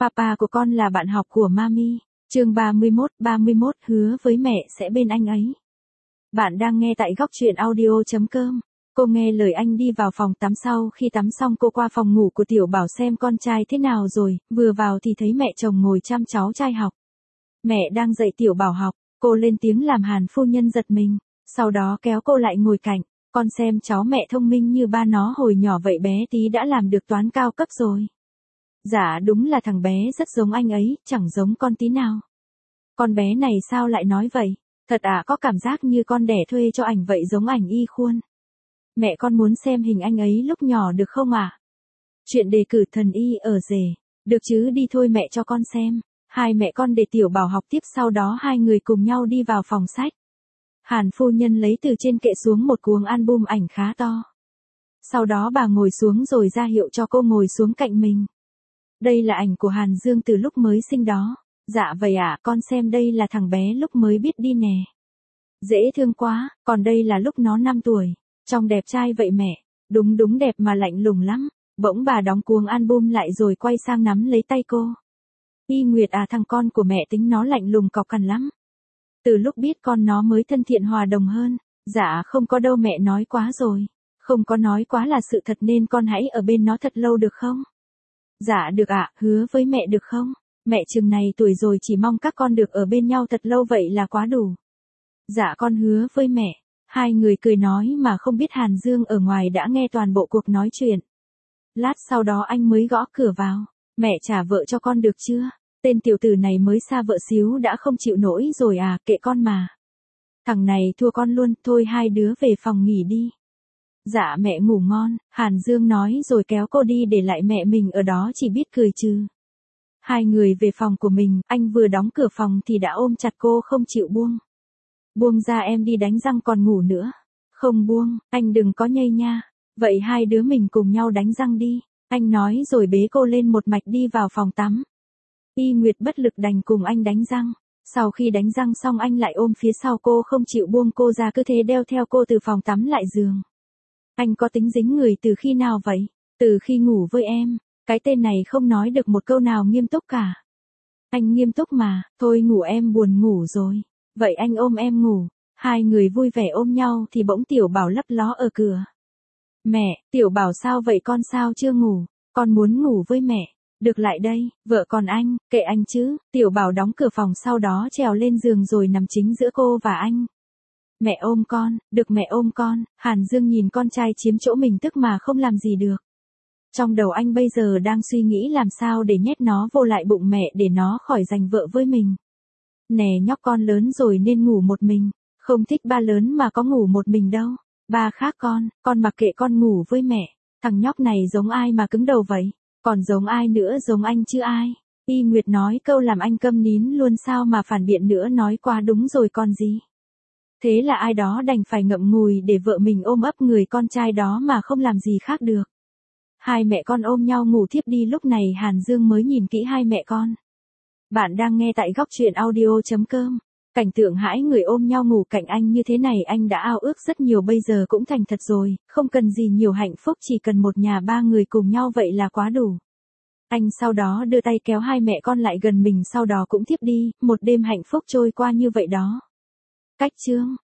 Papa của con là bạn học của Mami. Chương 31 hứa với mẹ sẽ bên anh ấy. Bạn đang nghe tại góc truyện audio.com. Cô nghe lời anh đi vào phòng tắm, sau khi tắm xong cô qua phòng ngủ của Tiểu Bảo xem con trai thế nào rồi, vừa vào thì thấy mẹ chồng ngồi chăm cháu trai học. Mẹ đang dạy Tiểu Bảo học, cô lên tiếng làm Hàn phu nhân giật mình, sau đó kéo cô lại ngồi cạnh. Con xem cháu mẹ thông minh như ba nó hồi nhỏ vậy, bé tí đã làm được toán cao cấp rồi. Dạ đúng là thằng bé rất giống anh ấy, chẳng giống con tí nào. Con bé này sao lại nói vậy? Thật à, có cảm giác như con đẻ thuê cho ảnh vậy, giống ảnh y khuôn. Mẹ con muốn xem hình anh ấy lúc nhỏ được không ạ? Chuyện đề cử thần y ở rể. Được chứ, đi thôi mẹ cho con xem. Hai mẹ con để Tiểu Bảo học tiếp, sau đó hai người cùng nhau đi vào phòng sách. Hàn phu nhân lấy từ trên kệ xuống một cuống album ảnh khá to. Sau đó bà ngồi xuống rồi ra hiệu cho cô ngồi xuống cạnh mình. Đây là ảnh của Hàn Dương từ lúc mới sinh đó. Dạ vậy ạ, con xem đây là thằng bé lúc mới biết đi nè. Dễ thương quá, còn đây là lúc nó 5 tuổi. Trông đẹp trai vậy mẹ. Đúng đẹp mà lạnh lùng lắm. Bỗng bà đóng cuống album lại rồi quay sang nắm lấy tay cô. Y Nguyệt à, thằng con của mẹ tính nó lạnh lùng cọc cằn lắm. Từ lúc biết con nó mới thân thiện hòa đồng hơn. Dạ không có đâu mẹ, nói quá rồi. Không có nói quá là sự thật, nên con hãy ở bên nó thật lâu được không? Dạ được ạ, hứa với mẹ được không? Mẹ chừng này tuổi rồi, chỉ mong các con được ở bên nhau thật lâu vậy là quá đủ. Dạ con hứa với mẹ. Hai người cười nói mà không biết Hàn Dương ở ngoài đã nghe toàn bộ cuộc nói chuyện. Lát sau đó anh mới gõ cửa vào. Mẹ trả vợ cho con được chưa? Tên tiểu tử này mới xa vợ xíu đã không chịu nổi rồi à, kệ con mà. Thằng này thua con luôn, thôi hai đứa về phòng nghỉ đi. Dạ mẹ ngủ ngon, Hàn Dương nói rồi kéo cô đi, để lại mẹ mình ở đó chỉ biết cười trừ. Hai người về phòng của mình, anh vừa đóng cửa phòng thì đã ôm chặt cô không chịu buông. Buông ra, em đi đánh răng còn ngủ nữa. Không buông, anh đừng có nhây nha. Vậy hai đứa mình cùng nhau đánh răng đi. Anh nói rồi bế cô lên một mạch đi vào phòng tắm. Y Nguyệt bất lực đành cùng anh đánh răng. Sau khi đánh răng xong anh lại ôm phía sau cô không chịu buông cô ra, cứ thế đeo theo cô từ phòng tắm lại giường. Anh có tính dính người từ khi nào vậy? Từ khi ngủ với em. Cái tên này không nói được một câu nào nghiêm túc cả. Anh nghiêm túc mà, thôi ngủ, em buồn ngủ rồi. Vậy anh ôm em ngủ. Hai người vui vẻ ôm nhau thì bỗng Tiểu Bảo lấp ló ở cửa. Mẹ, Tiểu Bảo sao vậy con, sao chưa ngủ? Con muốn ngủ với mẹ. Được, lại đây, vợ còn anh, kệ anh chứ. Tiểu Bảo đóng cửa phòng, sau đó trèo lên giường rồi nằm chính giữa cô và anh. Mẹ ôm con, được mẹ ôm con. Hàn Dương nhìn con trai chiếm chỗ mình tức mà không làm gì được. Trong đầu anh bây giờ đang suy nghĩ làm sao để nhét nó vô lại bụng mẹ để nó khỏi giành vợ với mình. Nè nhóc, con lớn rồi nên ngủ một mình. Không thích ba lớn mà có ngủ một mình đâu. Ba khác con mặc kệ, con ngủ với mẹ. Thằng nhóc này giống ai mà cứng đầu vậy? Còn giống ai nữa, giống anh chứ ai? Y Nguyệt nói câu làm anh câm nín luôn, sao mà phản biện nữa, nói quá đúng rồi còn gì. Thế là ai đó đành phải ngậm ngùi để vợ mình ôm ấp người con trai đó mà không làm gì khác được. Hai mẹ con ôm nhau ngủ thiếp đi, lúc này Hàn Dương mới nhìn kỹ hai mẹ con. Bạn đang nghe tại góc truyện audio.com. Cảnh tượng hai người ôm nhau ngủ cạnh anh như thế này anh đã ao ước rất nhiều, bây giờ cũng thành thật rồi, không cần gì nhiều hạnh phúc, chỉ cần một nhà ba người cùng nhau vậy là quá đủ. Anh sau đó đưa tay kéo hai mẹ con lại gần mình, sau đó cũng thiếp đi, một đêm hạnh phúc trôi qua như vậy đó. Cách chương